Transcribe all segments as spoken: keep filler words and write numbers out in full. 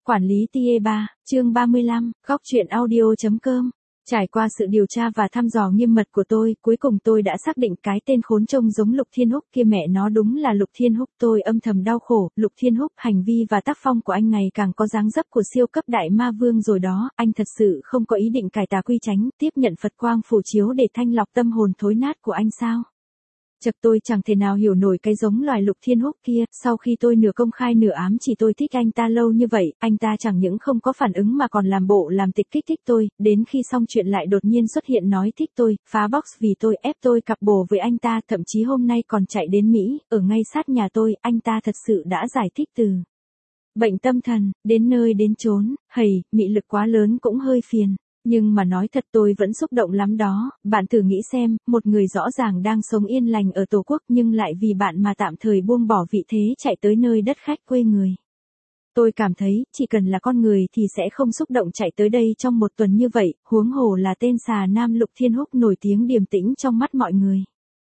Quản lý tia ba, chương ba mươi lăm, góc truyện audio chấm com. Trải qua sự điều tra và thăm dò nghiêm mật của tôi, cuối cùng tôi đã xác định cái tên khốn trông giống Lục Thiên Húc kia mẹ nó đúng là Lục Thiên Húc. Tôi âm thầm đau khổ, Lục Thiên Húc, hành vi và tác phong của anh ngày càng có dáng dấp của siêu cấp đại ma vương rồi đó, anh thật sự không có ý định cải tà quy chánh, tiếp nhận Phật quang phổ chiếu để thanh lọc tâm hồn thối nát của anh sao? Chật, tôi chẳng thể nào hiểu nổi cái giống loài Lục Thiên Húc kia, sau khi tôi nửa công khai nửa ám chỉ tôi thích anh ta lâu như vậy, anh ta chẳng những không có phản ứng mà còn làm bộ làm tịch kích thích tôi, đến khi xong chuyện lại đột nhiên xuất hiện nói thích tôi, phá box vì tôi, ép tôi cặp bồ với anh ta, thậm chí hôm nay còn chạy đến Mỹ, ở ngay sát nhà tôi, anh ta thật sự đã giải thích từ bệnh tâm thần, đến nơi đến chốn, hầy, mị lực quá lớn cũng hơi phiền. Nhưng mà nói thật tôi vẫn xúc động lắm đó, bạn thử nghĩ xem, một người rõ ràng đang sống yên lành ở Tổ quốc nhưng lại vì bạn mà tạm thời buông bỏ vị thế chạy tới nơi đất khách quê người. Tôi cảm thấy, chỉ cần là con người thì sẽ không xúc động chạy tới đây trong một tuần như vậy, huống hồ là tên xà nam Lục Thiên Húc nổi tiếng điềm tĩnh trong mắt mọi người.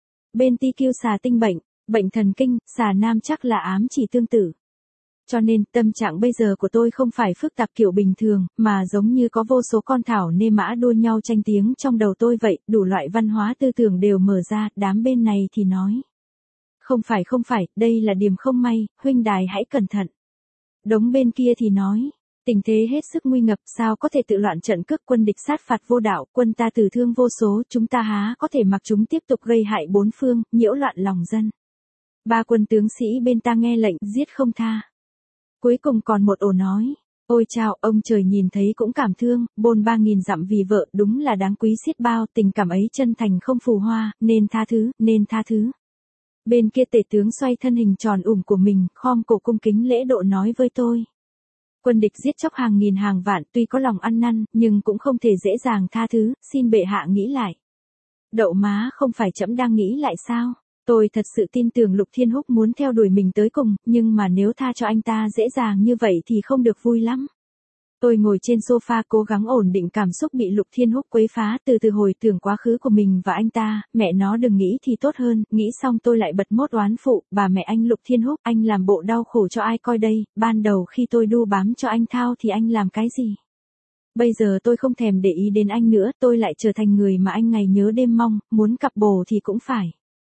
Bên ti kiu xà tinh bệnh, bệnh thần kinh, xà nam chắc là ám chỉ tương tự. Cho nên, tâm trạng bây giờ của tôi không phải phức tạp kiểu bình thường, mà giống như có vô số con thảo nê mã đua nhau tranh tiếng trong đầu tôi vậy, đủ loại văn hóa tư tưởng đều mở ra, đám bên này thì nói. Không phải không phải, đây là điểm không may, huynh đài hãy cẩn thận. Đống bên kia thì nói. Tình thế hết sức nguy ngập, sao có thể tự loạn trận cước, quân địch sát phạt vô đạo, quân ta tử thương vô số, chúng ta há có thể mặc chúng tiếp tục gây hại bốn phương, nhiễu loạn lòng dân. Ba quân tướng sĩ bên ta nghe lệnh, giết không tha. Cuối cùng còn một ổ nói, ôi chao, ông trời nhìn thấy cũng cảm thương, bôn ba nghìn dặm vì vợ, đúng là đáng quý xiết bao, tình cảm ấy chân thành không phù hoa, nên tha thứ, nên tha thứ. Bên kia tể tướng xoay thân hình tròn ủng của mình, khom cổ cung kính lễ độ nói với tôi. Quân địch giết chóc hàng nghìn hàng vạn, tuy có lòng ăn năn, nhưng cũng không thể dễ dàng tha thứ, xin bệ hạ nghĩ lại. Đậu má, không phải trẫm đang nghĩ lại sao? Tôi thật sự tin tưởng Lục Thiên Húc muốn theo đuổi mình tới cùng, nhưng mà nếu tha cho anh ta dễ dàng như vậy thì không được vui lắm. Tôi ngồi trên sofa cố gắng ổn định cảm xúc bị Lục Thiên Húc quấy phá, từ từ hồi tưởng quá khứ của mình và anh ta, mẹ nó đừng nghĩ thì tốt hơn, nghĩ xong tôi lại bật mốt oán phụ, bà mẹ anh Lục Thiên Húc, anh làm bộ đau khổ cho ai coi đây, ban đầu khi tôi đu bám cho anh thao thì anh làm cái gì? Bây giờ tôi không thèm để ý đến anh nữa, tôi lại trở thành người mà anh ngày nhớ đêm mong, muốn cặp bồ thì cũng phải.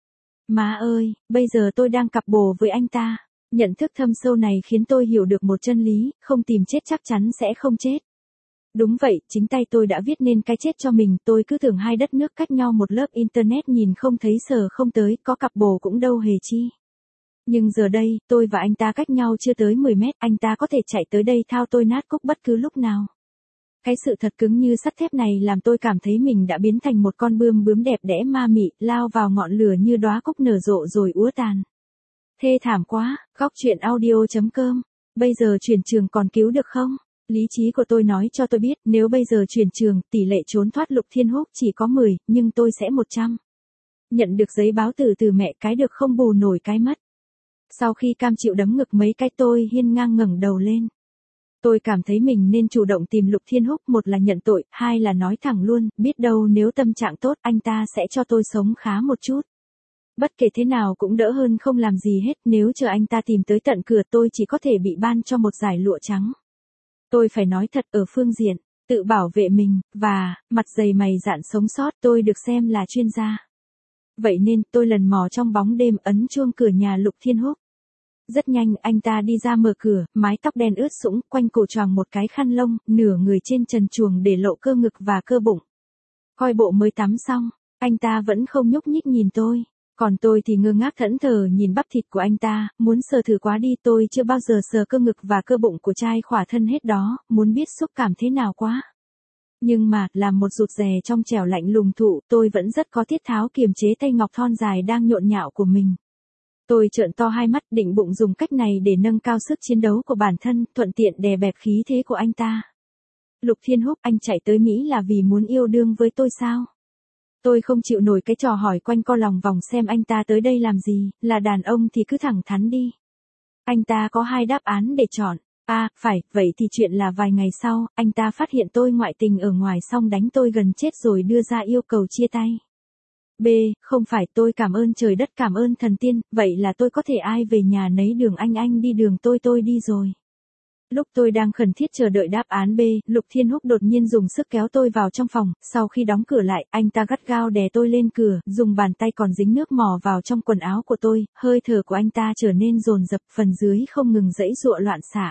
Má ơi, bây giờ tôi đang cặp bồ với anh ta. Nhận thức thâm sâu này khiến tôi hiểu được một chân lý, không tìm chết chắc chắn sẽ không chết. Đúng vậy, chính tay tôi đã viết nên cái chết cho mình, tôi cứ tưởng hai đất nước cách nhau một lớp internet nhìn không thấy sờ không tới, có cặp bồ cũng đâu hề chi. Nhưng giờ đây, tôi và anh ta cách nhau chưa tới mười mét, anh ta có thể chạy tới đây thao tôi nát cúc bất cứ lúc nào. Cái sự thật cứng như sắt thép này làm tôi cảm thấy mình đã biến thành một con bươm bướm đẹp đẽ ma mị, lao vào ngọn lửa như đóa cúc nở rộ rồi úa tàn. Thê thảm quá, góc truyện audio chấm com. Bây giờ chuyển trường còn cứu được không? Lý trí của tôi nói cho tôi biết, nếu bây giờ chuyển trường, tỷ lệ trốn thoát Lục Thiên Húc chỉ có mười, nhưng tôi sẽ một trăm. Nhận được giấy báo tử từ mẹ, cái được không bù nổi cái mất. Sau khi cam chịu đấm ngực mấy cái tôi hiên ngang ngẩng đầu lên. Tôi cảm thấy mình nên chủ động tìm Lục Thiên Húc, một là nhận tội, hai là nói thẳng luôn, biết đâu nếu tâm trạng tốt anh ta sẽ cho tôi sống khá một chút. Bất kể thế nào cũng đỡ hơn không làm gì hết, nếu chờ anh ta tìm tới tận cửa tôi chỉ có thể bị ban cho một dải lụa trắng. Tôi phải nói thật, ở phương diện, tự bảo vệ mình, và, mặt dày mày dạn sống sót tôi được xem là chuyên gia. Vậy nên tôi lần mò trong bóng đêm ấn chuông cửa nhà Lục Thiên Húc. Rất nhanh anh ta đi ra mở cửa, mái tóc đen ướt sũng, quanh cổ choàng một cái khăn lông, nửa người trên trần truồng để lộ cơ ngực và cơ bụng. Coi bộ mới tắm xong, anh ta vẫn không nhúc nhích nhìn tôi. Còn tôi thì ngơ ngác thẫn thờ nhìn bắp thịt của anh ta, muốn sờ thử quá đi, tôi chưa bao giờ sờ cơ ngực và cơ bụng của trai khỏa thân hết đó, muốn biết xúc cảm thế nào quá. Nhưng mà, làm một rụt rè trong trẻo lạnh lùng thụ, tôi vẫn rất có tiết tháo kiềm chế tay ngọc thon dài đang nhộn nhạo của mình. Tôi trợn to hai mắt định bụng dùng cách này để nâng cao sức chiến đấu của bản thân, thuận tiện đè bẹp khí thế của anh ta. Lục Thiên Húc, anh chạy tới Mỹ là vì muốn yêu đương với tôi sao? Tôi không chịu nổi cái trò hỏi quanh co lòng vòng xem anh ta tới đây làm gì, là đàn ông thì cứ thẳng thắn đi. Anh ta có hai đáp án để chọn. A, phải, vậy thì chuyện là vài ngày sau, anh ta phát hiện tôi ngoại tình ở ngoài xong đánh tôi gần chết rồi đưa ra yêu cầu chia tay. B, không phải, tôi cảm ơn trời đất cảm ơn thần tiên, vậy là tôi có thể ai về nhà nấy đường anh anh đi đường tôi tôi đi rồi. Lúc tôi đang khẩn thiết chờ đợi đáp án B, Lục Thiên Húc đột nhiên dùng sức kéo tôi vào trong phòng, sau khi đóng cửa lại, anh ta gắt gao đè tôi lên cửa, dùng bàn tay còn dính nước mò vào trong quần áo của tôi, hơi thở của anh ta trở nên dồn dập, phần dưới không ngừng giãy giụa loạn xạ.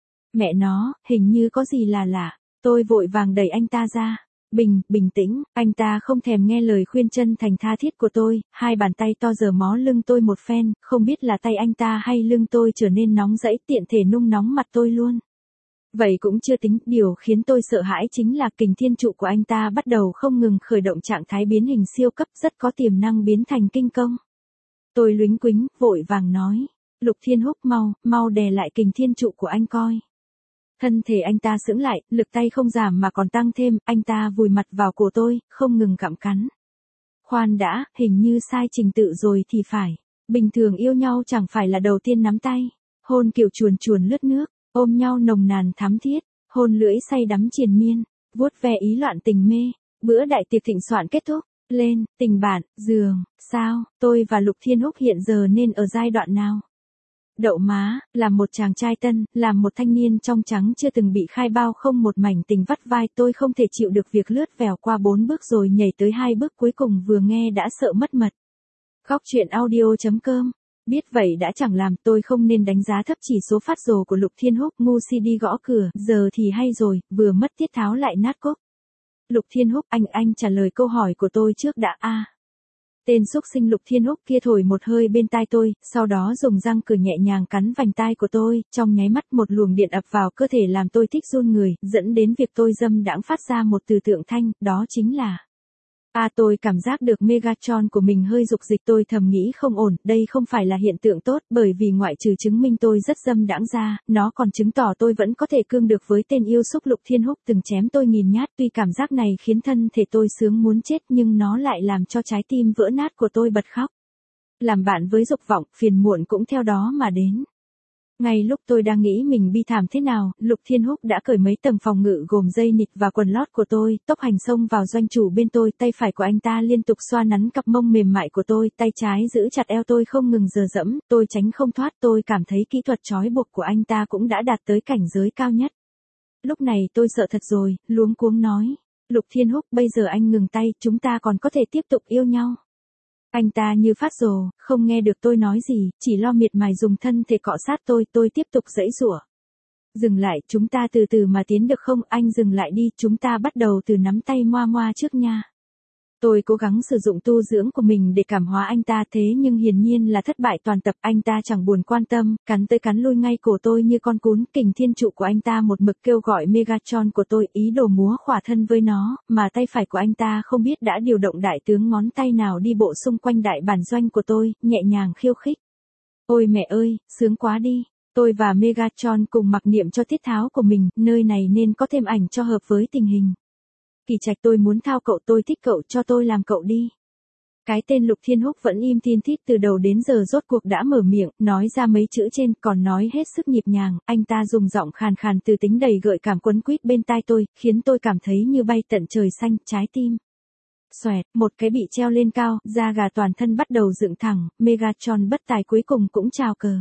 Mẹ nó, hình như có gì là lạ, tôi vội vàng đẩy anh ta ra. Bình, bình tĩnh, anh ta không thèm nghe lời khuyên chân thành tha thiết của tôi, hai bàn tay to giờ mó lưng tôi một phen, không biết là tay anh ta hay lưng tôi trở nên nóng rẫy tiện thể nung nóng mặt tôi luôn. Vậy cũng chưa tính, điều khiến tôi sợ hãi chính là kình thiên trụ của anh ta bắt đầu không ngừng khởi động trạng thái biến hình siêu cấp rất có tiềm năng biến thành kinh công. Tôi lúnh quính, vội vàng nói, Lục Thiên Húc mau, mau đè lại kình thiên trụ của anh coi. Thân thể anh ta sững lại, lực tay không giảm mà còn tăng thêm, anh ta vùi mặt vào cổ tôi, không ngừng gặm cắn. Khoan đã, hình như sai trình tự rồi thì phải. Bình thường yêu nhau chẳng phải là đầu tiên nắm tay. Hôn kiểu chuồn chuồn lướt nước, ôm nhau nồng nàn thắm thiết, hôn lưỡi say đắm triền miên, vuốt ve ý loạn tình mê. Bữa đại tiệc thịnh soạn kết thúc, lên, tình bạn, giường, sao, tôi và Lục Thiên Húc hiện giờ nên ở giai đoạn nào? Đậu má, làm một chàng trai tân, làm một thanh niên trong trắng chưa từng bị khai bao không một mảnh tình vắt vai, tôi không thể chịu được việc lướt vèo qua bốn bước rồi nhảy tới hai bước cuối cùng vừa nghe đã sợ mất mật. Góc truyện audio chấm com. Biết vậy đã chẳng làm, tôi không nên đánh giá thấp chỉ số phát rồ của Lục Thiên Húc, ngu si đi gõ cửa, giờ thì hay rồi, vừa mất tiết tháo lại nát cốc. Lục Thiên Húc, anh anh trả lời câu hỏi của tôi trước đã a. À. Tên xúc sinh Lục Thiên Húc kia thổi một hơi bên tai tôi, sau đó dùng răng cửa nhẹ nhàng cắn vành tai của tôi, trong nháy mắt một luồng điện ập vào cơ thể làm tôi thích run người, dẫn đến việc tôi dâm đãng phát ra một từ tượng thanh, đó chính là A à, tôi cảm giác được Megatron của mình hơi dục dịch, tôi thầm nghĩ không ổn, đây không phải là hiện tượng tốt, bởi vì ngoại trừ chứng minh tôi rất dâm đãng ra, nó còn chứng tỏ tôi vẫn có thể cương được với tên yêu xúc Lục Thiên Húc từng chém tôi nghìn nhát, tuy cảm giác này khiến thân thể tôi sướng muốn chết nhưng nó lại làm cho trái tim vỡ nát của tôi bật khóc. Làm bạn với dục vọng, phiền muộn cũng theo đó mà đến. Ngay lúc tôi đang nghĩ mình bi thảm thế nào, Lục Thiên Húc đã cởi mấy tầng phòng ngự gồm dây nịt và quần lót của tôi, tốc hành xông vào doanh chủ bên tôi, tay phải của anh ta liên tục xoa nắn cặp mông mềm mại của tôi, tay trái giữ chặt eo tôi không ngừng dờ dẫm, tôi tránh không thoát, tôi cảm thấy kỹ thuật trói buộc của anh ta cũng đã đạt tới cảnh giới cao nhất. Lúc này tôi sợ thật rồi, luống cuống nói, Lục Thiên Húc, bây giờ anh ngừng tay, chúng ta còn có thể tiếp tục yêu nhau. Anh ta như phát rồ, không nghe được tôi nói gì, chỉ lo miệt mài dùng thân thể cọ sát tôi, tôi tiếp tục giãy giụa. Dừng lại, chúng ta từ từ mà tiến được không, anh dừng lại đi, chúng ta bắt đầu từ nắm tay moa moa trước nha. Tôi cố gắng sử dụng tu dưỡng của mình để cảm hóa anh ta, thế nhưng hiển nhiên là thất bại toàn tập, anh ta chẳng buồn quan tâm, cắn tới cắn lui ngay cổ tôi như con cún, kình thiên trụ của anh ta một mực kêu gọi Megatron của tôi, ý đồ múa khỏa thân với nó, mà tay phải của anh ta không biết đã điều động đại tướng ngón tay nào đi bộ xung quanh đại bản doanh của tôi, nhẹ nhàng khiêu khích. Ôi mẹ ơi, sướng quá đi. Tôi và Megatron cùng mặc niệm cho tiết tháo của mình, nơi này nên có thêm ảnh cho hợp với tình hình. Kỳ Trạch, tôi muốn thao cậu, tôi thích cậu, cho tôi làm cậu đi. Cái tên Lục Thiên Húc vẫn im thiên thít từ đầu đến giờ rốt cuộc đã mở miệng, nói ra mấy chữ trên, còn nói hết sức nhịp nhàng, anh ta dùng giọng khàn khàn từ tính đầy gợi cảm quấn quýt bên tai tôi, khiến tôi cảm thấy như bay tận trời xanh, trái tim. Xoẹt, một cái bị treo lên cao, da gà toàn thân bắt đầu dựng thẳng, Megatron bất tài cuối cùng cũng chào cờ.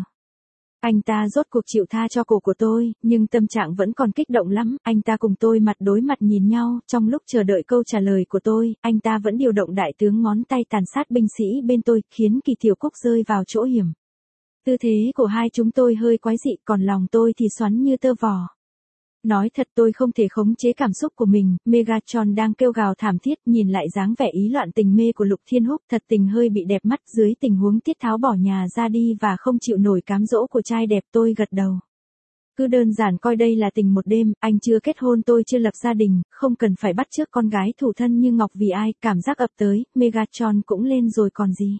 Anh ta rốt cuộc chịu tha cho cổ của tôi, nhưng tâm trạng vẫn còn kích động lắm, anh ta cùng tôi mặt đối mặt nhìn nhau, trong lúc chờ đợi câu trả lời của tôi, anh ta vẫn điều động đại tướng ngón tay tàn sát binh sĩ bên tôi, khiến Kỳ Tiểu Cúc rơi vào chỗ hiểm. Tư thế của hai chúng tôi hơi quái dị, còn lòng tôi thì xoắn như tơ vò. Nói thật tôi không thể khống chế cảm xúc của mình, Megatron đang kêu gào thảm thiết, nhìn lại dáng vẻ ý loạn tình mê của Lục Thiên Húc, thật tình hơi bị đẹp mắt, dưới tình huống tiết tháo bỏ nhà ra đi và không chịu nổi cám dỗ của trai đẹp, tôi gật đầu. Cứ đơn giản coi đây là tình một đêm, anh chưa kết hôn, tôi chưa lập gia đình, không cần phải bắt chước con gái thủ thân như ngọc vì ai, cảm giác ập tới, Megatron cũng lên rồi còn gì.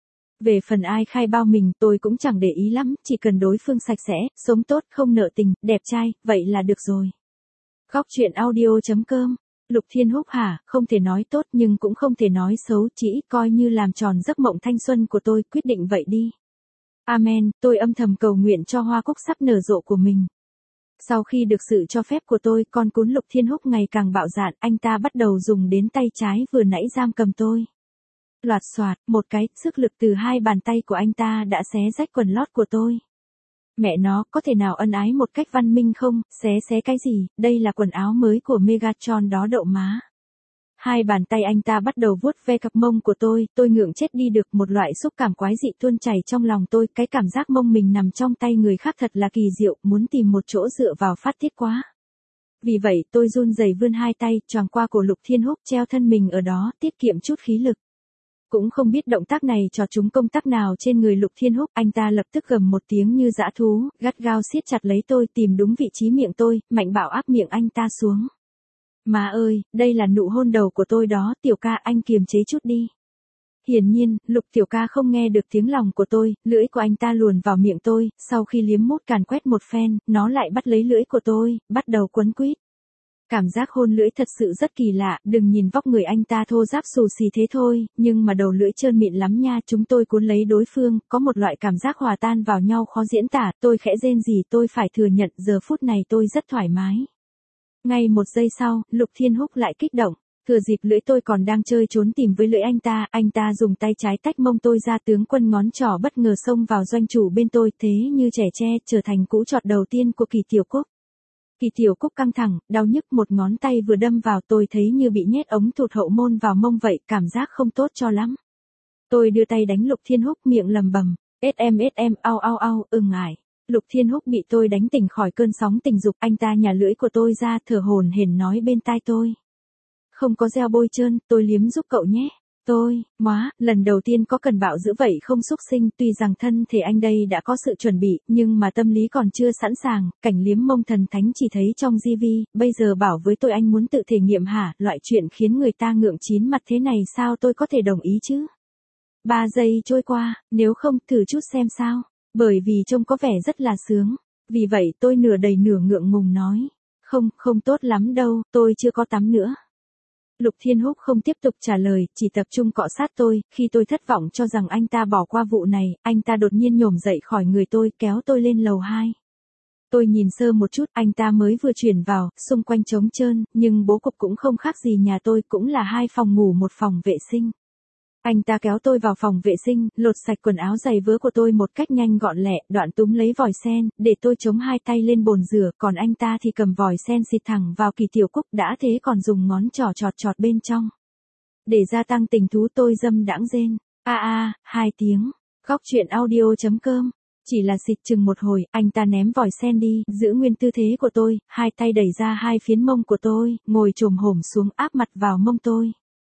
Về phần ai khai bao mình, tôi cũng chẳng để ý lắm, chỉ cần đối phương sạch sẽ, sống tốt, không nợ tình, đẹp trai, vậy là được rồi. Góc truyện audio chấm com. Lục Thiên Húc hả, không thể nói tốt nhưng cũng không thể nói xấu, chỉ coi như làm tròn giấc mộng thanh xuân của tôi, quyết định vậy đi. Amen, tôi âm thầm cầu nguyện cho hoa cúc sắp nở rộ của mình. Sau khi được sự cho phép của tôi, con cún Lục Thiên Húc ngày càng bạo dạn, anh ta bắt đầu dùng đến tay trái vừa nãy giam cầm tôi. Loạt xoạt, một cái, sức lực từ hai bàn tay của anh ta đã xé rách quần lót của tôi. Mẹ nó, có thể nào ân ái một cách văn minh không, xé xé cái gì, đây là quần áo mới của Megatron đó đậu má. Hai bàn tay anh ta bắt đầu vuốt ve cặp mông của tôi, tôi ngượng chết đi được, một loại xúc cảm quái dị tuôn chảy trong lòng tôi, cái cảm giác mông mình nằm trong tay người khác thật là kỳ diệu, muốn tìm một chỗ dựa vào phát tiết quá. Vì vậy tôi run rẩy vươn hai tay, choàng qua cổ Lục Thiên Húc, treo thân mình ở đó, tiết kiệm chút khí lực. Cũng không biết động tác này trò trúng công tắc nào trên người Lục Thiên Húc, anh ta lập tức gầm một tiếng như dã thú, gắt gao siết chặt lấy tôi, tìm đúng vị trí miệng tôi, mạnh bạo áp miệng anh ta xuống. Má ơi, đây là nụ hôn đầu của tôi đó, Tiểu ca anh kiềm chế chút đi. Hiển nhiên, Lục Tiểu ca không nghe được tiếng lòng của tôi, lưỡi của anh ta luồn vào miệng tôi, sau khi liếm mút càn quét một phen, nó lại bắt lấy lưỡi của tôi, bắt đầu quấn quýt. Cảm giác hôn lưỡi thật sự rất kỳ lạ, đừng nhìn vóc người anh ta thô ráp xù xì thế thôi, nhưng mà đầu lưỡi trơn mịn lắm nha, chúng tôi cuốn lấy đối phương, có một loại cảm giác hòa tan vào nhau khó diễn tả, tôi khẽ rên rỉ, tôi phải thừa nhận giờ phút này tôi rất thoải mái. Ngay một giây sau, Lục Thiên Húc lại kích động, thừa dịp lưỡi tôi còn đang chơi trốn tìm với lưỡi anh ta, anh ta dùng tay trái tách mông tôi ra, tướng quân ngón trỏ bất ngờ xông vào doanh chủ bên tôi, thế như trẻ tre, trở thành cú chọt đầu tiên của Kỳ Tiểu Cúc. Kỳ Tiểu Cúc căng thẳng, đau nhức, một ngón tay vừa đâm vào, tôi thấy như bị nhét ống thụt hậu môn vào mông vậy, cảm giác không tốt cho lắm. Tôi đưa tay đánh Lục Thiên Húc, miệng lầm bầm, ét em ét em, au au au, ưng ải. Lục Thiên Húc bị tôi đánh tỉnh khỏi cơn sóng tình dục, anh ta nhả lưỡi của tôi ra, thở hổn hển nói bên tai tôi. Không có gel bôi trơn, tôi liếm giúp cậu nhé. Tôi, móa, lần đầu tiên có cần bạo dữ vậy không xúc sinh, tuy rằng thân thể anh đây đã có sự chuẩn bị, nhưng mà tâm lý còn chưa sẵn sàng, cảnh liếm mông thần thánh chỉ thấy trong ti vi, bây giờ bảo với tôi anh muốn tự thể nghiệm hả, loại chuyện khiến người ta ngượng chín mặt thế này sao tôi có thể đồng ý chứ? Ba giây trôi qua, nếu không thử chút xem sao, bởi vì trông có vẻ rất là sướng, vì vậy tôi nửa đầy nửa ngượng ngùng nói, không, không tốt lắm đâu, tôi chưa có tắm nữa. Lục Thiên Húc không tiếp tục trả lời, chỉ tập trung cọ sát tôi, khi tôi thất vọng cho rằng anh ta bỏ qua vụ này, anh ta đột nhiên nhổm dậy khỏi người tôi, kéo tôi lên lầu hai. Tôi nhìn sơ một chút, anh ta mới vừa chuyển vào, xung quanh trống trơn, nhưng bố cục cũng không khác gì nhà tôi, cũng là hai phòng ngủ một phòng vệ sinh. Anh ta kéo tôi vào phòng vệ sinh, lột sạch quần áo giày vớ của tôi một cách nhanh gọn lẹ, đoạn túm lấy vòi sen, để tôi chống hai tay lên bồn rửa, còn anh ta thì cầm vòi sen xịt thẳng vào Kỳ Tiểu Cúc, đã thế còn dùng ngón trỏ chọt chọt bên trong. Để gia tăng tình thú tôi dâm đãng rên, a a, hai tiếng, góc truyện audio chấm com. Chỉ là xịt chừng một hồi, anh ta ném vòi sen đi, giữ nguyên tư thế của tôi, hai tay đẩy ra hai phiến mông của tôi, ngồi chồm hổm xuống áp mặt vào mông tôi.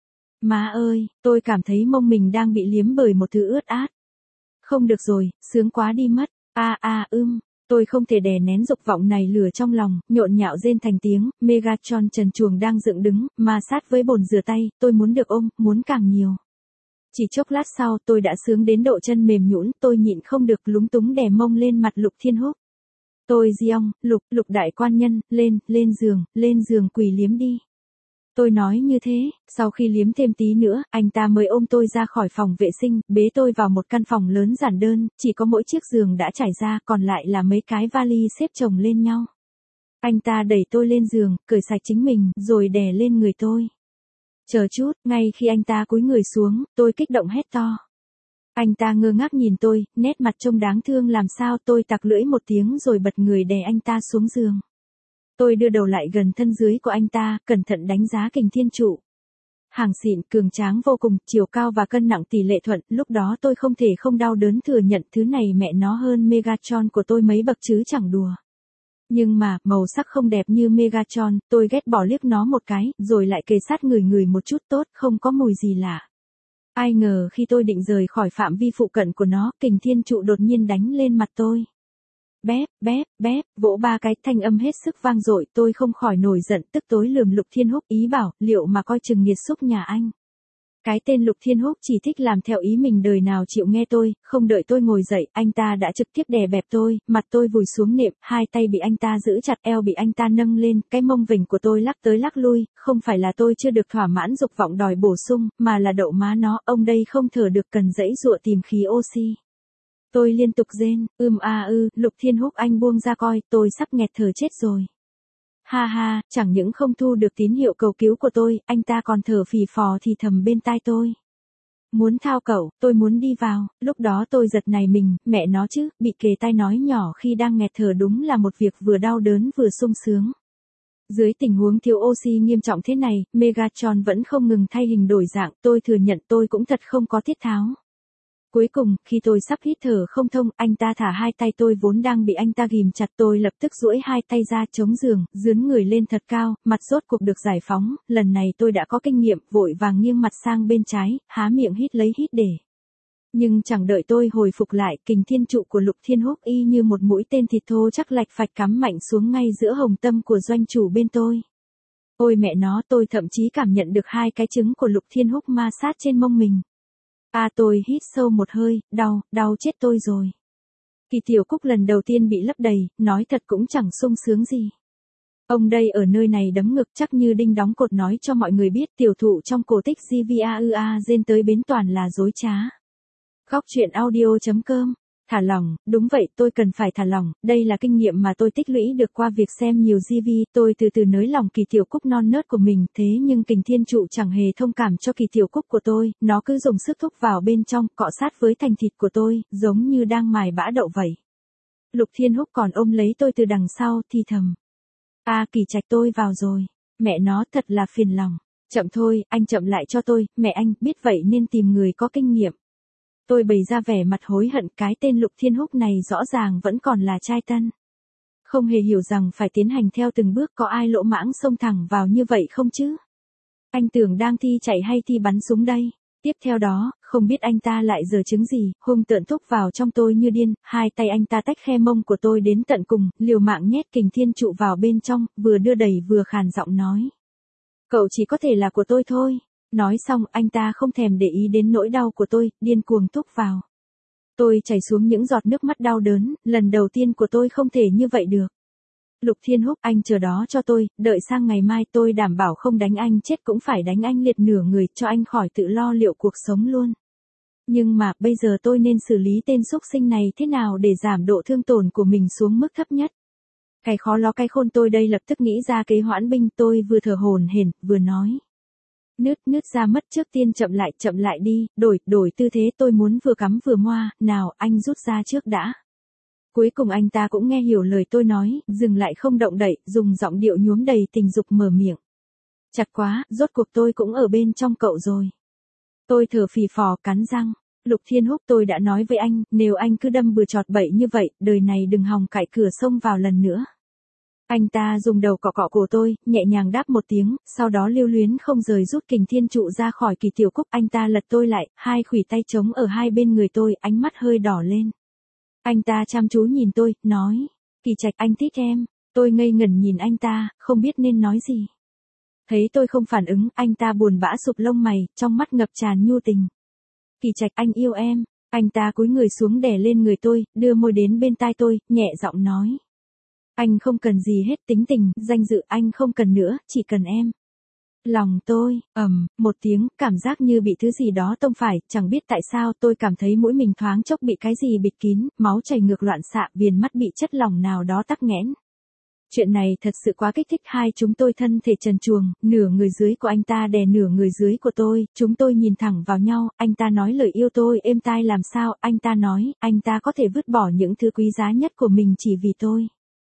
Má ơi, tôi cảm thấy mông mình đang bị liếm bởi một thứ ướt át. Không được rồi, sướng quá đi mất. A a ưm, tôi không thể đè nén dục vọng này lửa trong lòng, nhộn nhạo rên thành tiếng, Megatron trần truồng đang dựng đứng, mà sát với bồn rửa tay, tôi muốn được ôm, muốn càng nhiều. Chỉ chốc lát sau, tôi đã sướng đến độ chân mềm nhũn, tôi nhịn không được lúng túng đè mông lên mặt Lục Thiên Húc. Tôi giong, Lục, Lục đại quan nhân, lên, lên giường, lên giường quỳ liếm đi. Tôi nói như thế, sau khi liếm thêm tí nữa, anh ta mới ôm tôi ra khỏi phòng vệ sinh, bế tôi vào một căn phòng lớn giản đơn, chỉ có mỗi chiếc giường đã trải ra, còn lại là mấy cái vali xếp chồng lên nhau. Anh ta đẩy tôi lên giường, cởi sạch chính mình, rồi đè lên người tôi. Chờ chút, ngay khi anh ta cúi người xuống, tôi kích động hét to. Anh ta ngơ ngác nhìn tôi, nét mặt trông đáng thương làm sao, tôi tặc lưỡi một tiếng rồi bật người đè anh ta xuống giường. Tôi đưa đầu lại gần thân dưới của anh ta, cẩn thận đánh giá Kình Thiên Trụ. Hàng xịn, cường tráng vô cùng, chiều cao và cân nặng tỷ lệ thuận, lúc đó tôi không thể không đau đớn thừa nhận thứ này mẹ nó hơn Megatron của tôi mấy bậc chứ chẳng đùa. Nhưng mà, màu sắc không đẹp như Megatron, tôi ghét bỏ liếc nó một cái, rồi lại kề sát người người một chút tốt, không có mùi gì lạ. Ai ngờ khi tôi định rời khỏi phạm vi phụ cận của nó, Kình Thiên Trụ đột nhiên đánh lên mặt tôi. Bép, bép, bép, vỗ ba cái, thanh âm hết sức vang dội, tôi không khỏi nổi giận, tức tối lườm Lục Thiên Húc, ý bảo, liệu mà coi chừng nghiệt xúc nhà anh. Cái tên Lục Thiên Húc chỉ thích làm theo ý mình, đời nào chịu nghe tôi, không đợi tôi ngồi dậy, anh ta đã trực tiếp đè bẹp tôi, mặt tôi vùi xuống nệm, hai tay bị anh ta giữ chặt, eo bị anh ta nâng lên, cái mông vểnh của tôi lắc tới lắc lui, không phải là tôi chưa được thỏa mãn dục vọng đòi bổ sung, mà là đậu má nó, ông đây không thở được cần dãy dụa tìm khí oxy. Tôi liên tục rên, ưm a ư, Lục Thiên Húc anh buông ra coi, tôi sắp nghẹt thở chết rồi. Ha ha, chẳng những không thu được tín hiệu cầu cứu của tôi, anh ta còn thở phì phò thì thầm bên tai tôi. Muốn thao cậu, tôi muốn đi vào, lúc đó tôi giật nảy mình, mẹ nó chứ, bị kề tai nói nhỏ khi đang nghẹt thở đúng là một việc vừa đau đớn vừa sung sướng. Dưới tình huống thiếu oxy nghiêm trọng thế này, Megatron vẫn không ngừng thay hình đổi dạng, tôi thừa nhận tôi cũng thật không có tiết tháo. Cuối cùng, khi tôi sắp hít thở không thông, anh ta thả hai tay tôi vốn đang bị anh ta ghìm chặt, tôi lập tức duỗi hai tay ra chống giường, dướn người lên thật cao, mặt rốt cuộc được giải phóng, lần này tôi đã có kinh nghiệm, vội vàng nghiêng mặt sang bên trái, há miệng hít lấy hít để. Nhưng chẳng đợi tôi hồi phục lại, kình thiên trụ của Lục Thiên Húc y như một mũi tên thịt thô chắc lạch phạch cắm mạnh xuống ngay giữa hồng tâm của doanh chủ bên tôi. Ôi mẹ nó, tôi thậm chí cảm nhận được hai cái trứng của Lục Thiên Húc ma sát trên mông mình. À tôi hít sâu một hơi, đau, đau chết tôi rồi. Kỳ Tiểu Cúc lần đầu tiên bị lấp đầy, nói thật cũng chẳng sung sướng gì. Ông đây ở nơi này đấm ngực chắc như đinh đóng cột nói cho mọi người biết tiểu thụ trong cổ tích giê vê a ư a dên tới bến toàn là dối trá. Góc truyện audio.com. Thả lỏng, đúng vậy tôi cần phải thả lỏng, đây là kinh nghiệm mà tôi tích lũy được qua việc xem nhiều giê vê, tôi từ từ nới lỏng Kỳ Tiểu Cúc non nớt của mình, thế nhưng kình thiên trụ chẳng hề thông cảm cho Kỳ Tiểu Cúc của tôi, nó cứ dùng sức thúc vào bên trong, cọ sát với thành thịt của tôi, giống như đang mài bã đậu vậy. Lục Thiên Húc còn ôm lấy tôi từ đằng sau, thì thầm. À Kỳ Trạch tôi vào rồi, mẹ nó thật là phiền lòng, chậm thôi, anh chậm lại cho tôi, mẹ anh, biết vậy nên tìm người có kinh nghiệm. Tôi bày ra vẻ mặt hối hận, cái tên Lục Thiên Húc này rõ ràng vẫn còn là trai tân. Không hề hiểu rằng phải tiến hành theo từng bước, có ai lỗ mãng xông thẳng vào như vậy không chứ? Anh tưởng đang thi chạy hay thi bắn súng đây? Tiếp theo đó, không biết anh ta lại giở trứng gì, hung tợn thúc vào trong tôi như điên, hai tay anh ta tách khe mông của tôi đến tận cùng, liều mạng nhét kình thiên trụ vào bên trong, vừa đưa đẩy vừa khàn giọng nói. Cậu chỉ có thể là của tôi thôi. Nói xong, anh ta không thèm để ý đến nỗi đau của tôi, điên cuồng thúc vào. Tôi chảy xuống những giọt nước mắt đau đớn, lần đầu tiên của tôi không thể như vậy được. Lục Thiên Húc, anh chờ đó cho tôi, đợi sang ngày mai tôi đảm bảo không đánh anh chết cũng phải đánh anh liệt nửa người cho anh khỏi tự lo liệu cuộc sống luôn. Nhưng mà, bây giờ tôi nên xử lý tên xúc sinh này thế nào để giảm độ thương tổn của mình xuống mức thấp nhất? Cái khó ló cái khôn tôi đây lập tức nghĩ ra kế hoãn binh, tôi vừa thở hổn hển, vừa nói. Nứt nứt ra mất trước tiên chậm lại chậm lại đi, đổi, đổi tư thế tôi muốn vừa cắm vừa moa, nào anh rút ra trước đã. Cuối cùng anh ta cũng nghe hiểu lời tôi nói, dừng lại không động đậy, dùng giọng điệu nhuốm đầy tình dục mở miệng. Chặt quá, rốt cuộc tôi cũng ở bên trong cậu rồi. Tôi thở phì phò cắn răng. Lục Thiên Húc tôi đã nói với anh, nếu anh cứ đâm bừa chọt bậy như vậy, đời này đừng hòng cạy cửa xông vào lần nữa. Anh ta dùng đầu cọ cọ cổ tôi, nhẹ nhàng đáp một tiếng, sau đó lưu luyến không rời rút kình thiên trụ ra khỏi Kỳ Tiểu Cúc. Anh ta lật tôi lại, hai khuỷu tay trống ở hai bên người tôi, ánh mắt hơi đỏ lên. Anh ta chăm chú nhìn tôi, nói, Kỳ Trạch anh thích em. Tôi ngây ngẩn nhìn anh ta, không biết nên nói gì. Thấy tôi không phản ứng, anh ta buồn bã sụp lông mày, trong mắt ngập tràn nhu tình. Kỳ Trạch anh yêu em. Anh ta cúi người xuống đè lên người tôi, đưa môi đến bên tai tôi, nhẹ giọng nói. Anh không cần gì hết, tính tình, danh dự anh không cần nữa, chỉ cần em. Lòng tôi, ầm, một tiếng, cảm giác như bị thứ gì đó tông phải, chẳng biết tại sao tôi cảm thấy mũi mình thoáng chốc bị cái gì bịt kín, máu chảy ngược loạn xạ, viền mắt bị chất lỏng nào đó tắc nghẽn. Chuyện này thật sự quá kích thích, hai chúng tôi thân thể trần truồng, nửa người dưới của anh ta đè nửa người dưới của tôi, chúng tôi nhìn thẳng vào nhau, anh ta nói lời yêu tôi êm tai làm sao, anh ta nói, anh ta có thể vứt bỏ những thứ quý giá nhất của mình chỉ vì tôi.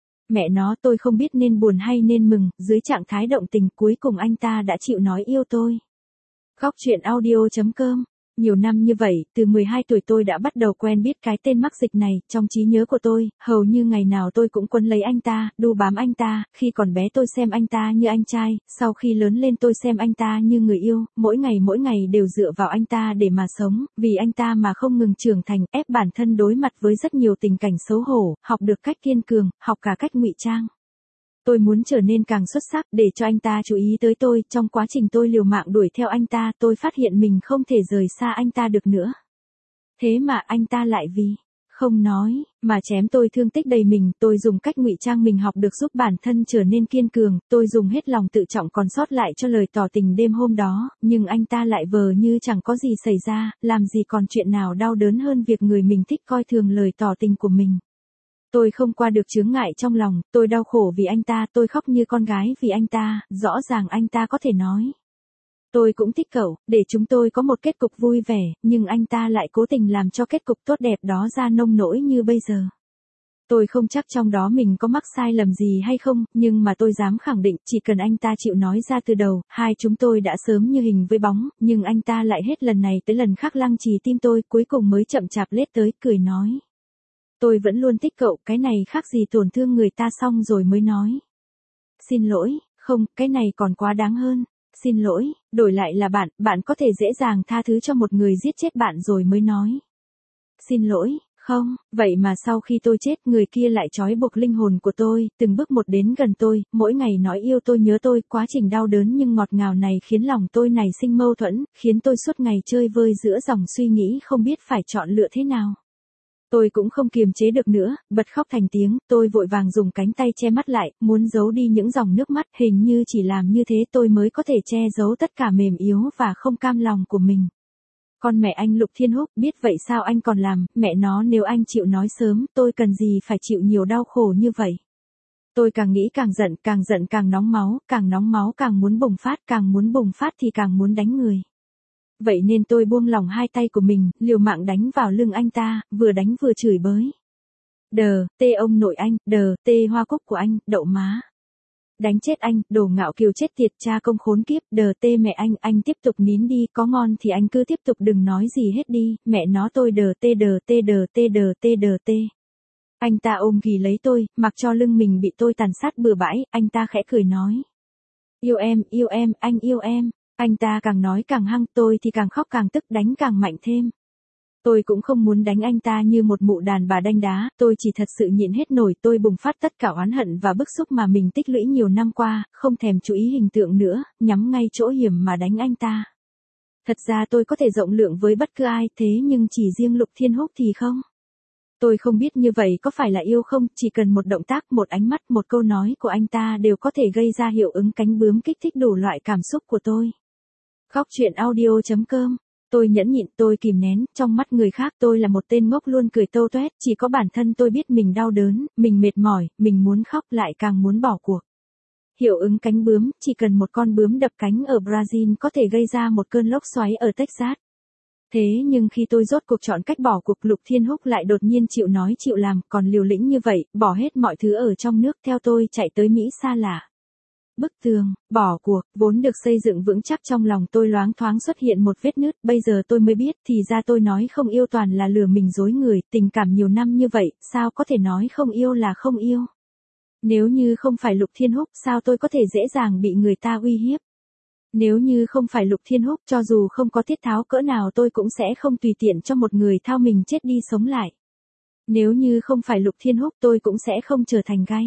Mẹ nó tôi không biết nên buồn hay nên mừng, dưới trạng thái động tình cuối cùng anh ta đã chịu nói yêu tôi. Góc truyện audio.com. Nhiều năm như vậy, từ mười hai tuổi tôi đã bắt đầu quen biết cái tên mắc dịch này, trong trí nhớ của tôi, hầu như ngày nào tôi cũng quấn lấy anh ta, đu bám anh ta, khi còn bé tôi xem anh ta như anh trai, sau khi lớn lên tôi xem anh ta như người yêu, mỗi ngày mỗi ngày đều dựa vào anh ta để mà sống, vì anh ta mà không ngừng trưởng thành, ép bản thân đối mặt với rất nhiều tình cảnh xấu hổ, học được cách kiên cường, học cả cách ngụy trang. Tôi muốn trở nên càng xuất sắc để cho anh ta chú ý tới tôi, trong quá trình tôi liều mạng đuổi theo anh ta, tôi phát hiện mình không thể rời xa anh ta được nữa. Thế mà anh ta lại vì không nói, mà chém tôi thương tích đầy mình, tôi dùng cách ngụy trang mình học được giúp bản thân trở nên kiên cường, tôi dùng hết lòng tự trọng còn sót lại cho lời tỏ tình đêm hôm đó, nhưng anh ta lại vờ như chẳng có gì xảy ra, làm gì còn chuyện nào đau đớn hơn việc người mình thích coi thường lời tỏ tình của mình. Tôi không qua được chướng ngại trong lòng, tôi đau khổ vì anh ta, tôi khóc như con gái vì anh ta, rõ ràng anh ta có thể nói. Tôi cũng thích cậu, để chúng tôi có một kết cục vui vẻ, nhưng anh ta lại cố tình làm cho kết cục tốt đẹp đó ra nông nỗi như bây giờ. Tôi không chắc trong đó mình có mắc sai lầm gì hay không, nhưng mà tôi dám khẳng định chỉ cần anh ta chịu nói ra từ đầu, hai chúng tôi đã sớm như hình với bóng, nhưng anh ta lại hết lần này tới lần khác lăng trì tim tôi, cuối cùng mới chậm chạp lết tới, cười nói. Tôi vẫn luôn thích cậu, cái này khác gì tổn thương người ta xong rồi mới nói. Xin lỗi, không, cái này còn quá đáng hơn. Xin lỗi, đổi lại là bạn, bạn có thể dễ dàng tha thứ cho một người giết chết bạn rồi mới nói. Xin lỗi, không, vậy mà sau khi tôi chết người kia lại trói buộc linh hồn của tôi, từng bước một đến gần tôi, mỗi ngày nói yêu tôi nhớ tôi, quá trình đau đớn nhưng ngọt ngào này khiến lòng tôi nảy sinh mâu thuẫn, khiến tôi suốt ngày chơi vơi giữa dòng suy nghĩ không biết phải chọn lựa thế nào. Tôi cũng không kiềm chế được nữa, bật khóc thành tiếng, tôi vội vàng dùng cánh tay che mắt lại, muốn giấu đi những dòng nước mắt, hình như chỉ làm như thế tôi mới có thể che giấu tất cả mềm yếu và không cam lòng của mình. Con mẹ anh Lục Thiên Húc, biết vậy sao anh còn làm, mẹ nó nếu anh chịu nói sớm, tôi cần gì phải chịu nhiều đau khổ như vậy. Tôi càng nghĩ càng giận, càng giận càng nóng máu, càng nóng máu càng muốn bùng phát, càng muốn bùng phát thì càng muốn đánh người. Vậy nên tôi buông lỏng hai tay của mình, liều mạng đánh vào lưng anh ta, vừa đánh vừa chửi bới. Đờ, tê ông nội anh, đờ, tê hoa cúc của anh, đậu má. Đánh chết anh, đồ ngạo kiều chết tiệt, cha công khốn kiếp, đờ tê mẹ anh, anh tiếp tục nín đi, có ngon thì anh cứ tiếp tục đừng nói gì hết đi, mẹ nó tôi đờ tê đờ tê đờ tê đờ tê đờ tê. Anh ta ôm ghì lấy tôi, mặc cho lưng mình bị tôi tàn sát bừa bãi, anh ta khẽ cười nói. Yêu em, yêu em, anh yêu em. Anh ta càng nói càng hăng, tôi thì càng khóc càng tức, đánh càng mạnh thêm. Tôi cũng không muốn đánh anh ta như một mụ đàn bà đanh đá, tôi chỉ thật sự nhịn hết nổi, tôi bùng phát tất cả oán hận và bức xúc mà mình tích lũy nhiều năm qua, không thèm chú ý hình tượng nữa, nhắm ngay chỗ hiểm mà đánh anh ta. Thật ra tôi có thể rộng lượng với bất cứ ai, thế nhưng chỉ riêng Lục Thiên Húc thì không. Tôi không biết như vậy có phải là yêu không, chỉ cần một động tác, một ánh mắt, một câu nói của anh ta đều có thể gây ra hiệu ứng cánh bướm kích thích đủ loại cảm xúc của tôi. Khóc chuyện audio chấm com. Tôi nhẫn nhịn, tôi kìm nén, trong mắt người khác tôi là một tên ngốc luôn cười tâu toét, chỉ có bản thân tôi biết mình đau đớn, mình mệt mỏi, mình muốn khóc lại càng muốn bỏ cuộc. Hiệu ứng cánh bướm, chỉ cần một con bướm đập cánh ở Brazil có thể gây ra một cơn lốc xoáy ở Texas. Thế nhưng khi tôi rốt cuộc chọn cách bỏ cuộc, Lục Thiên Húc lại đột nhiên chịu nói chịu làm, còn liều lĩnh như vậy, bỏ hết mọi thứ ở trong nước theo tôi chạy tới Mỹ xa lạ. Bức tường, bỏ cuộc, vốn được xây dựng vững chắc trong lòng tôi loáng thoáng xuất hiện một vết nứt, bây giờ tôi mới biết, thì ra tôi nói không yêu toàn là lừa mình dối người, tình cảm nhiều năm như vậy, sao có thể nói không yêu là không yêu. Nếu như không phải Lục Thiên Húc, sao tôi có thể dễ dàng bị người ta uy hiếp. Nếu như không phải Lục Thiên Húc, cho dù không có thiết tháo cỡ nào tôi cũng sẽ không tùy tiện cho một người thao mình chết đi sống lại. Nếu như không phải Lục Thiên Húc tôi cũng sẽ không trở thành gay.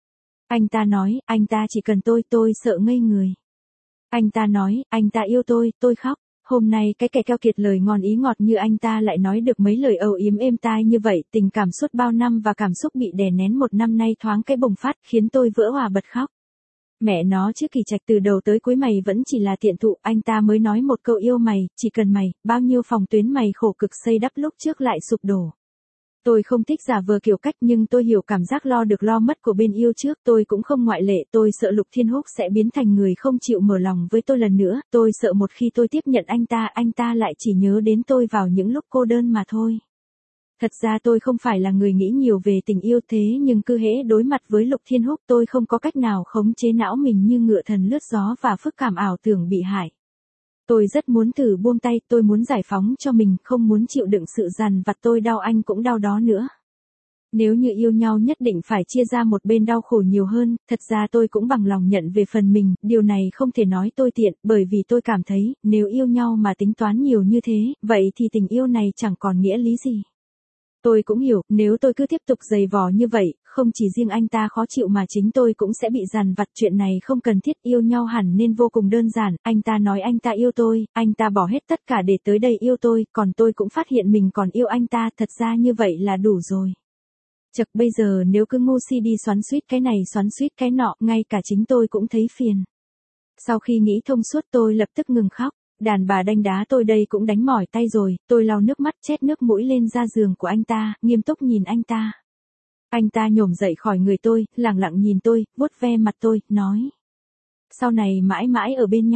Anh ta nói, anh ta chỉ cần tôi, tôi sợ ngây người. Anh ta nói, anh ta yêu tôi, tôi khóc. Hôm nay cái kẻ keo kiệt lời ngon ý ngọt như anh ta lại nói được mấy lời âu yếm êm tai như vậy, tình cảm suốt bao năm và cảm xúc bị đè nén một năm nay thoáng cái bùng phát khiến tôi vỡ òa bật khóc. Mẹ nó chứ Kỳ Trạch, từ đầu tới cuối mày vẫn chỉ là tiện thụ, anh ta mới nói một câu yêu mày, chỉ cần mày, bao nhiêu phòng tuyến mày khổ cực xây đắp lúc trước lại sụp đổ. Tôi không thích giả vờ kiểu cách nhưng tôi hiểu cảm giác lo được lo mất của bên yêu trước, tôi cũng không ngoại lệ, tôi sợ Lục Thiên Húc sẽ biến thành người không chịu mở lòng với tôi lần nữa, tôi sợ một khi tôi tiếp nhận anh ta, anh ta lại chỉ nhớ đến tôi vào những lúc cô đơn mà thôi. Thật ra tôi không phải là người nghĩ nhiều về tình yêu thế nhưng cứ hễ đối mặt với Lục Thiên Húc tôi không có cách nào khống chế não mình như ngựa thần lướt gió và phức cảm ảo tưởng bị hại. Tôi rất muốn thử buông tay, tôi muốn giải phóng cho mình, không muốn chịu đựng sự dằn vặt tôi đau anh cũng đau đó nữa. Nếu như yêu nhau nhất định phải chia ra một bên đau khổ nhiều hơn, thật ra tôi cũng bằng lòng nhận về phần mình, điều này không thể nói tôi tiện, bởi vì tôi cảm thấy, nếu yêu nhau mà tính toán nhiều như thế, vậy thì tình yêu này chẳng còn nghĩa lý gì. Tôi cũng hiểu, nếu tôi cứ tiếp tục giày vò như vậy, không chỉ riêng anh ta khó chịu mà chính tôi cũng sẽ bị dằn vặt, chuyện này không cần thiết, yêu nhau hẳn nên vô cùng đơn giản, anh ta nói anh ta yêu tôi, anh ta bỏ hết tất cả để tới đây yêu tôi, còn tôi cũng phát hiện mình còn yêu anh ta, thật ra như vậy là đủ rồi. Chật bây giờ nếu cứ ngu si đi xoắn xuýt cái này xoắn xuýt cái nọ, ngay cả chính tôi cũng thấy phiền. Sau khi nghĩ thông suốt tôi lập tức ngừng khóc. Đàn bà đanh đá tôi đây cũng đánh mỏi tay rồi, tôi lau nước mắt chét nước mũi lên ra giường của anh ta, nghiêm túc nhìn anh ta. Anh ta nhổm dậy khỏi người tôi, lẳng lặng nhìn tôi, vuốt ve mặt tôi, nói. Sau này mãi mãi ở bên nhau.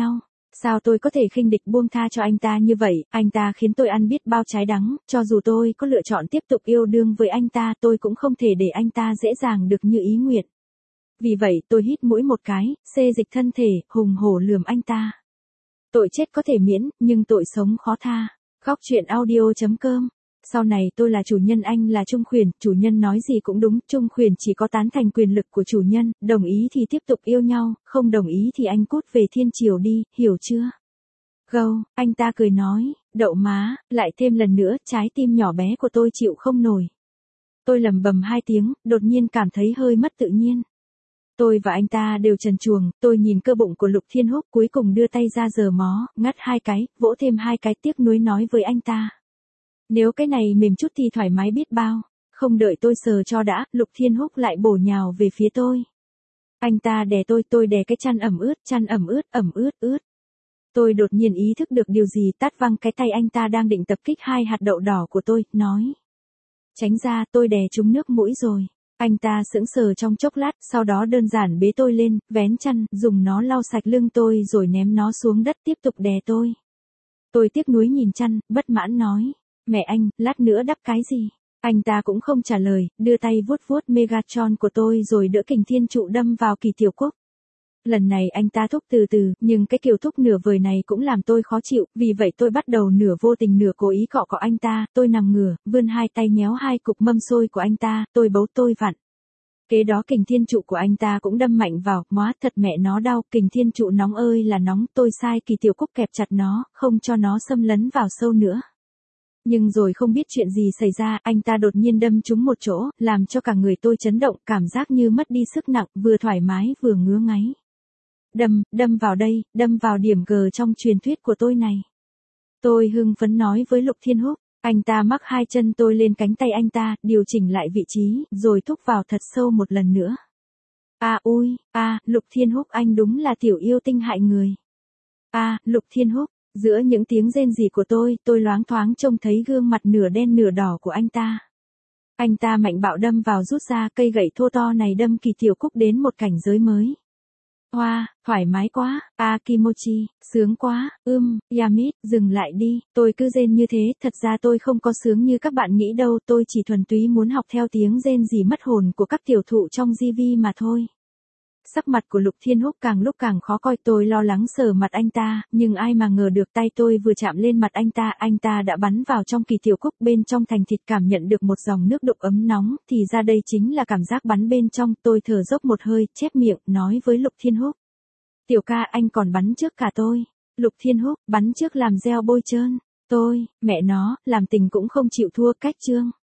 Sao tôi có thể khinh địch buông tha cho anh ta như vậy, anh ta khiến tôi ăn biết bao trái đắng, cho dù tôi có lựa chọn tiếp tục yêu đương với anh ta tôi cũng không thể để anh ta dễ dàng được như ý nguyện. Vì vậy tôi hít mũi một cái, xê dịch thân thể, hùng hổ lườm anh ta. Tội chết có thể miễn, nhưng tội sống khó tha. Khóc chuyện audio chấm com. Sau này tôi là chủ nhân, anh là trung khuyển, chủ nhân nói gì cũng đúng, trung khuyển chỉ có tán thành quyền lực của chủ nhân, đồng ý thì tiếp tục yêu nhau, không đồng ý thì anh cút về thiên triều đi, hiểu chưa? Gâu, anh ta cười nói, đậu má, lại thêm lần nữa, trái tim nhỏ bé của tôi chịu không nổi. Tôi lầm bầm hai tiếng, đột nhiên cảm thấy hơi mất tự nhiên. Tôi và anh ta đều trần truồng, tôi nhìn cơ bụng của Lục Thiên Húc cuối cùng đưa tay ra giở mó, ngắt hai cái, vỗ thêm hai cái, tiếc nuối nói với anh ta. Nếu cái này mềm chút thì thoải mái biết bao. Không đợi tôi sờ cho đã, Lục Thiên Húc lại bổ nhào về phía tôi. Anh ta đè tôi, tôi đè cái chăn ẩm ướt, chăn ẩm ướt, ẩm ướt, ướt. Tôi đột nhiên ý thức được điều gì, tát văng cái tay anh ta đang định tập kích hai hạt đậu đỏ của tôi, nói. Tránh ra, tôi đè trúng nước mũi rồi. Anh ta sững sờ trong chốc lát, sau đó đơn giản bế tôi lên, vén chăn, dùng nó lau sạch lưng tôi rồi ném nó xuống đất tiếp tục đè tôi. Tôi tiếc nuối nhìn chăn, bất mãn nói. Mẹ anh, lát nữa đắp cái gì? Anh ta cũng không trả lời, đưa tay vuốt vuốt Megatron của tôi rồi đỡ kình thiên trụ đâm vào Kỳ Tiểu Cúc. Lần này anh ta thúc từ từ, nhưng cái kiểu thúc nửa vời này cũng làm tôi khó chịu, vì vậy tôi bắt đầu nửa vô tình nửa cố ý cọ cọ anh ta, tôi nằm ngửa, vươn hai tay nhéo hai cục mâm xôi của anh ta, tôi bấu tôi vặn. Kế đó kình thiên trụ của anh ta cũng đâm mạnh vào, móa thật mẹ nó đau, kình thiên trụ nóng ơi là nóng, tôi sai Kỳ Tiểu Cúc kẹp chặt nó, không cho nó xâm lấn vào sâu nữa. Nhưng rồi không biết chuyện gì xảy ra, anh ta đột nhiên đâm trúng một chỗ, làm cho cả người tôi chấn động, cảm giác như mất đi sức nặng, vừa thoải mái vừa ngứa ngáy. Đâm, đâm vào đây, đâm vào điểm G trong truyền thuyết của tôi này. Tôi hưng phấn nói với Lục Thiên Húc, anh ta mắc hai chân tôi lên cánh tay anh ta, điều chỉnh lại vị trí, rồi thúc vào thật sâu một lần nữa. À ui, à, Lục Thiên Húc anh đúng là tiểu yêu tinh hại người. À, Lục Thiên Húc. Giữa những tiếng rên rỉ của tôi, tôi loáng thoáng trông thấy gương mặt nửa đen nửa đỏ của anh ta. Anh ta mạnh bạo đâm vào rút ra, cây gậy thô to này đâm Kỳ Tiểu Cúc đến một cảnh giới mới. Hoa, wow, thoải mái quá, Akimochi, sướng quá, ưm, Yamit, dừng lại đi, tôi cứ rên như thế, thật ra tôi không có sướng như các bạn nghĩ đâu, tôi chỉ thuần túy muốn học theo tiếng rên rỉ mất hồn của các tiểu thụ trong gi vi mà thôi. Sắc mặt của Lục Thiên Húc càng lúc càng khó coi, tôi lo lắng sờ mặt anh ta, nhưng ai mà ngờ được tay tôi vừa chạm lên mặt anh ta, anh ta đã bắn vào trong Kỳ Tiểu Cúc, bên trong thành thịt cảm nhận được một dòng nước đục ấm nóng, thì ra đây chính là cảm giác bắn bên trong, tôi thở dốc một hơi, chép miệng, nói với Lục Thiên Húc. Tiểu ca anh còn bắn trước cả tôi. Lục Thiên Húc, bắn trước làm gieo bôi trơn. Tôi, mẹ nó, làm tình cũng không chịu thua, cách chương.